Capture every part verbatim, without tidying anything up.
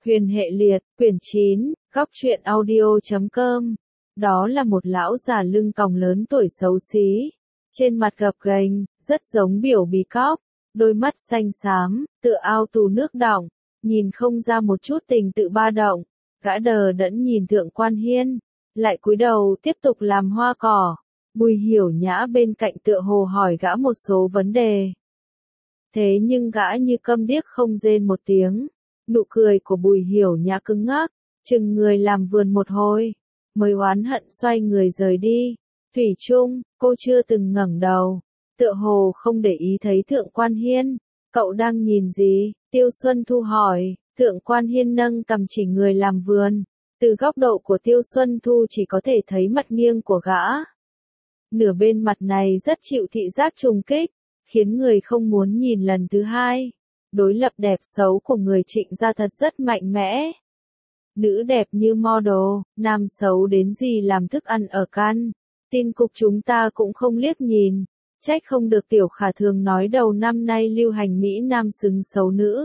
Huyền hệ liệt, quyển chín, góc truyện audio chấm com. Đó là một lão già lưng còng lớn tuổi xấu xí. Trên mặt gập ghềnh, rất giống biểu bí cóc. Đôi mắt xanh xám, tựa ao tù nước đọng. Nhìn không ra một chút tình tự ba động. Gã đờ đẫn nhìn Thượng Quan Hiên. Lại cúi đầu tiếp tục làm hoa cỏ. Bùi Hiểu Nhã bên cạnh tựa hồ hỏi gã một số vấn đề. Thế nhưng gã như câm điếc không rên một tiếng. Nụ cười của Bùi Hiểu Nhã cứng ngắc, chừng người làm vườn một hồi, mới oán hận xoay người rời đi. Thủy chung, cô chưa từng ngẩng đầu, tựa hồ không để ý thấy Thượng Quan Hiên. Cậu đang nhìn gì? Tiêu Xuân Thu hỏi. Thượng Quan Hiên nâng cằm chỉ người làm vườn. Từ góc độ của Tiêu Xuân Thu chỉ có thể thấy mặt nghiêng của gã. Nửa bên mặt này rất chịu thị giác trùng kích, khiến người không muốn nhìn lần thứ hai. Đối lập đẹp xấu của người Trịnh gia thật rất mạnh mẽ. Nữ đẹp như model, nam xấu đến gì làm thức ăn ở căn. Tin cục chúng ta cũng không liếc nhìn. Trách không được Tiểu Khả thường nói đầu năm nay lưu hành Mỹ nam xứng xấu nữ.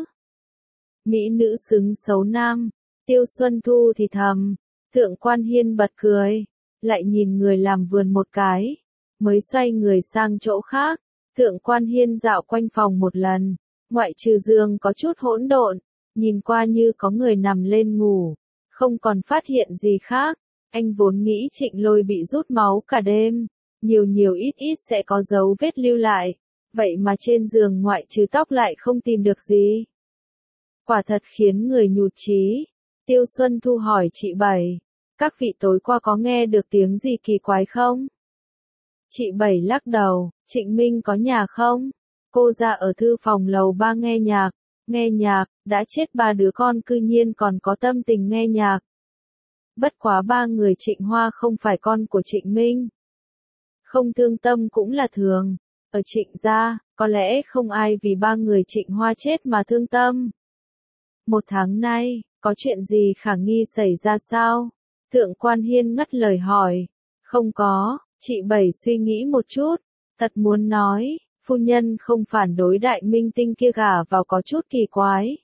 Mỹ nữ xứng xấu nam. Tiêu Xuân Thu thì thầm. Thượng Quan Hiên bật cười. Lại nhìn người làm vườn một cái. Mới xoay người sang chỗ khác. Thượng Quan Hiên dạo quanh phòng một lần. Ngoại trừ giường có chút hỗn độn, nhìn qua như có người nằm lên ngủ, không còn phát hiện gì khác. Anh vốn nghĩ Trịnh Lôi bị rút máu cả đêm, nhiều nhiều ít ít sẽ có dấu vết lưu lại, vậy mà trên giường ngoại trừ tóc lại không tìm được gì. Quả thật khiến người nhụt chí. Tiêu Xuân Thu hỏi chị Bảy, các vị tối qua có nghe được tiếng gì kỳ quái không? Chị Bảy lắc đầu, Trịnh Minh có nhà không? Cô ra ở thư phòng lầu ba nghe nhạc, nghe nhạc, đã chết ba đứa con cư nhiên còn có tâm tình nghe nhạc. Bất quá ba người Trịnh Hoa không phải con của Trịnh Minh. Không thương tâm cũng là thường. Ở Trịnh gia, có lẽ không ai vì ba người Trịnh Hoa chết mà thương tâm. Một tháng nay, có chuyện gì khả nghi xảy ra sao? Thượng Quan Hiên ngắt lời hỏi. Không có, chị Bảy suy nghĩ một chút, thật muốn nói. Phu nhân không phản đối đại minh tinh kia gả vào có chút kỳ quái.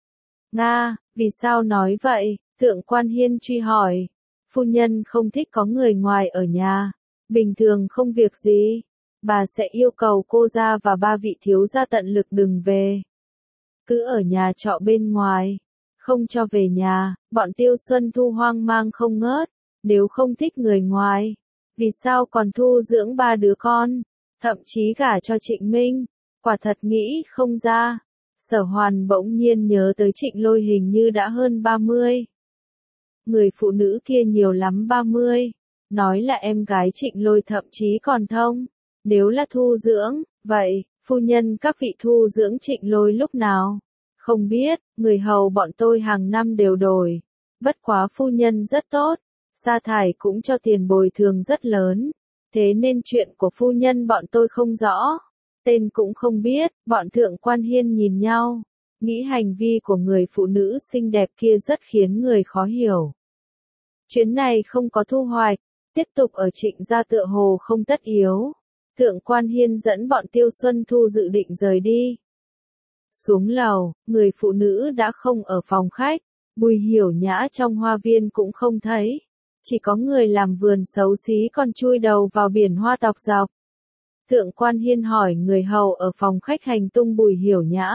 Nga, vì sao nói vậy? Thượng Quan Hiên truy hỏi. Phu nhân không thích có người ngoài ở nhà. Bình thường không việc gì. Bà sẽ yêu cầu cô gia và ba vị thiếu gia tận lực đừng về. Cứ ở nhà trọ bên ngoài. Không cho về nhà. Bọn Tiêu Xuân Thu hoang mang không ngớt. Nếu không thích người ngoài, vì sao còn thu dưỡng ba đứa con? Thậm chí gả cho Trịnh Minh, quả thật nghĩ không ra. Sở Hoàn bỗng nhiên nhớ tới Trịnh Lôi hình như đã hơn ba mươi. Người phụ nữ kia nhiều lắm ba mươi, nói là em gái Trịnh Lôi thậm chí còn thông. Nếu là thu dưỡng, vậy, phu nhân các vị thu dưỡng Trịnh Lôi lúc nào? Không biết, người hầu bọn tôi hàng năm đều đổi. Bất quá phu nhân rất tốt, sa thải cũng cho tiền bồi thường rất lớn. Thế nên chuyện của phu nhân bọn tôi không rõ, tên cũng không biết. Bọn Thượng Quan Hiên nhìn nhau, nghĩ hành vi của người phụ nữ xinh đẹp kia rất khiến người khó hiểu. Chuyến này không có thu hoạch, tiếp tục ở Trịnh gia tựa hồ không tất yếu. Thượng Quan Hiên dẫn bọn Tiêu Xuân Thu dự định rời đi. Xuống lầu, người phụ nữ đã không ở phòng khách, Bùi Hiểu Nhã trong hoa viên cũng không thấy. Chỉ có người làm vườn xấu xí còn chui đầu vào biển hoa tọc dọc. Thượng Quan Hiên hỏi người hầu ở phòng khách hành tung Bùi Hiểu Nhã.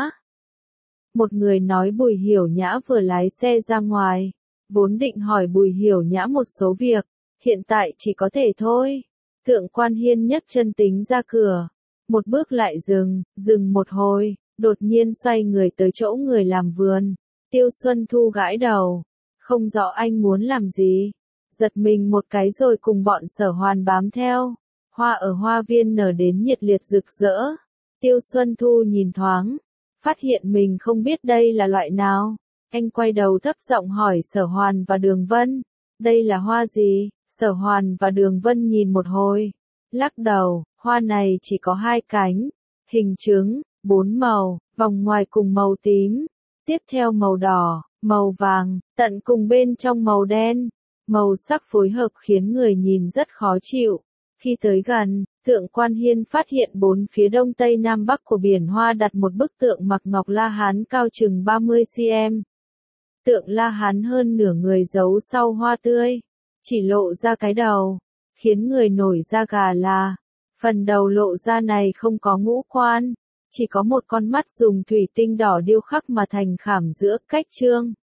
Một người nói Bùi Hiểu Nhã vừa lái xe ra ngoài. Vốn định hỏi Bùi Hiểu Nhã một số việc, hiện tại chỉ có thể thôi. Thượng Quan Hiên nhấc chân tính ra cửa. Một bước lại dừng, dừng một hồi, đột nhiên xoay người tới chỗ người làm vườn. Tiêu Xuân Thu gãi đầu. Không rõ anh muốn làm gì. Giật mình một cái rồi cùng bọn Sở Hoàn bám theo. Hoa ở hoa viên nở đến nhiệt liệt rực rỡ. Tiêu Xuân Thu nhìn thoáng, phát hiện mình không biết đây là loại nào. Anh quay đầu thấp giọng hỏi Sở Hoàn và Đường Vân. Đây là hoa gì? Sở Hoàn và Đường Vân nhìn một hồi. Lắc đầu, hoa này chỉ có hai cánh. Hình trứng, bốn màu, vòng ngoài cùng màu tím. Tiếp theo màu đỏ, màu vàng, tận cùng bên trong màu đen. Màu sắc phối hợp khiến người nhìn rất khó chịu. Khi tới gần, Thượng Quan Hiên phát hiện bốn phía đông tây nam bắc của biển hoa đặt một bức tượng mặc ngọc La Hán cao chừng ba mươi xăng-ti-mét. Tượng La Hán hơn nửa người giấu sau hoa tươi, chỉ lộ ra cái đầu, khiến người nổi da gà là, phần đầu lộ ra này không có ngũ quan, chỉ có một con mắt dùng thủy tinh đỏ điêu khắc mà thành khảm giữa cách trương.